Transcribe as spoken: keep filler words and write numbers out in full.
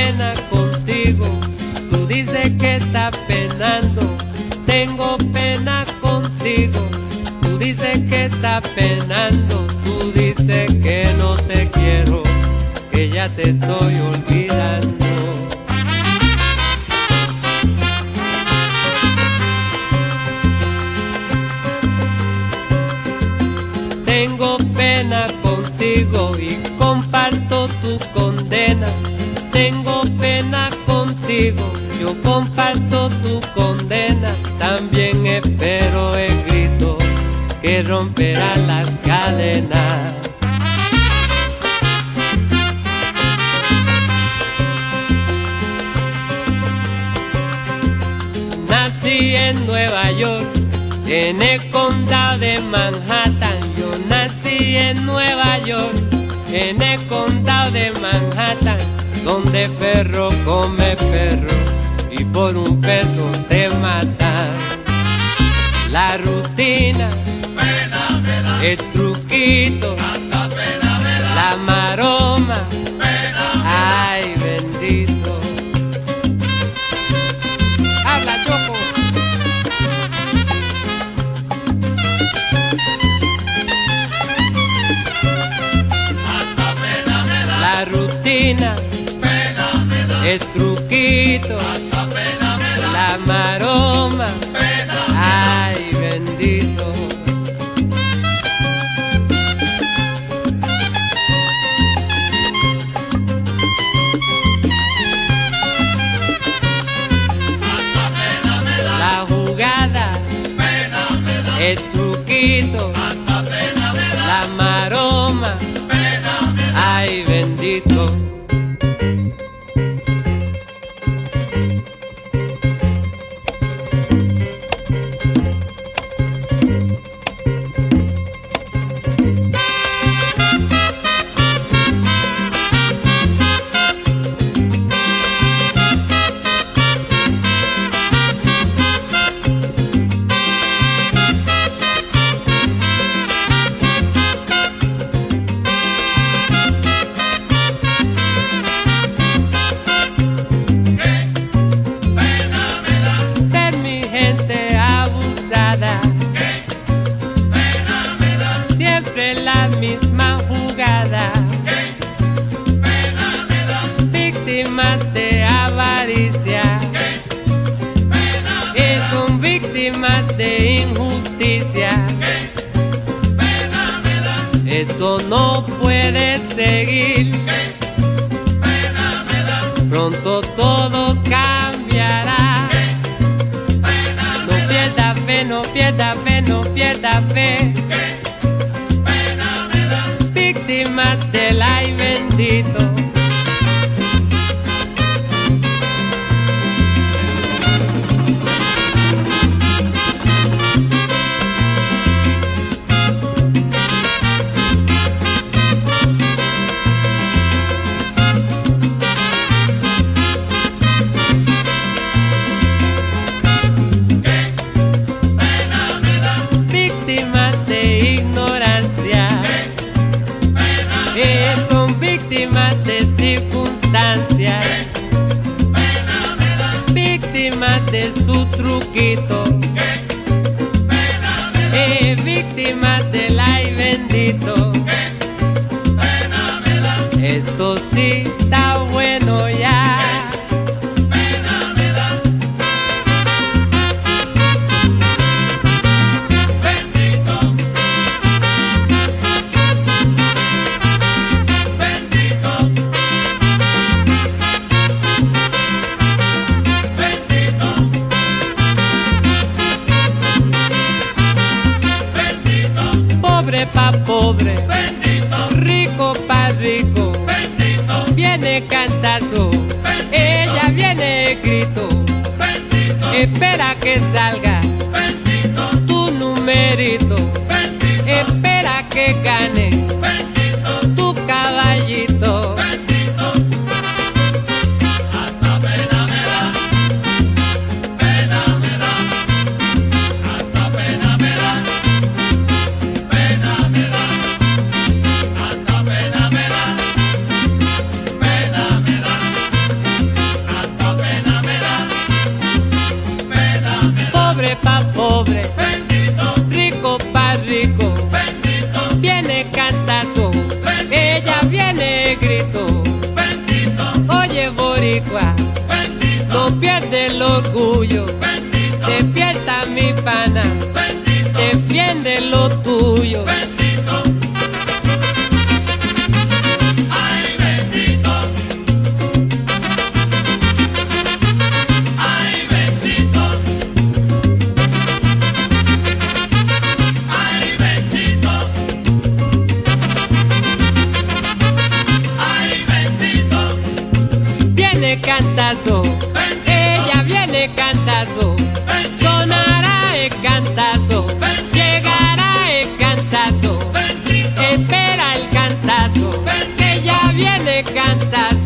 pena contigo. Tú dices que estás penando. Tengo pena contigo. Tú dices que estás penando. Tú dices que no te quiero, que ya te estoy olvidando. Tengo pena contigo y comparto tu condena. Tengo pena contigo, yo comparto tu condena. También espero el grito que romperá las cadenas. Nací en Nueva York, en el condado de Manhattan. Yo nací en Nueva York, en el condado de Manhattan, donde perro come perro y por un peso te matan. La rutina, pena me da, el truquito, hasta pena me da, la maroma, pena me da. ay bendito. Habla, Choco. Hasta pena me da, La rutina, pena me da, el truquito, hasta pena me da, la maroma, pena. ay bendito. Hasta pena me da, La jugada, pena me da, el truquito, hasta pena me da, la maroma, pena me da. ay bendito. De mi gente abusada, siempre la misma jugada, víctimas de avaricia, y son víctimas de injusticia. Esto no puede seguir, pronto todo cambiará. No pierda fe, no pierda fe, no pierda fe. Víctimas del ay bendito. Víctimas de ignorancia, eh, son víctimas de circunstancias, víctimas de su truquito, eh, víctimas del ay bendito. Esto sí está bueno ya. Pobre pa' pobre, Bendito, rico pa' rico, bendito, viene cantazo, ella viene grito, bendito, espera que salga bendito, tu numerito, bendito, espera que gane bendito, tu caballito. bendito. Hasta pena me da, pena me da, hasta pena me da, pena me da, hasta pena me da, pena me da. pobre pa' pobre, bendito, rico pa' rico, bendito, viene cantazo, bendito, ella viene grito. bendito, Oye boricua, bendito, no pierde el orgullo, bendito, despierta mi pana, bendito, defiende lo tuyo. bendito. Ay, bendito. Ay, bendito. Ay, bendito. Ay, bendito. Viene cantazo, Bendito. ella viene cantazo, Bendito. sonará el cantazo, Bendito. llegará el cantazo, Bendito. espera el cantazo, Bendito. ella viene cantazo.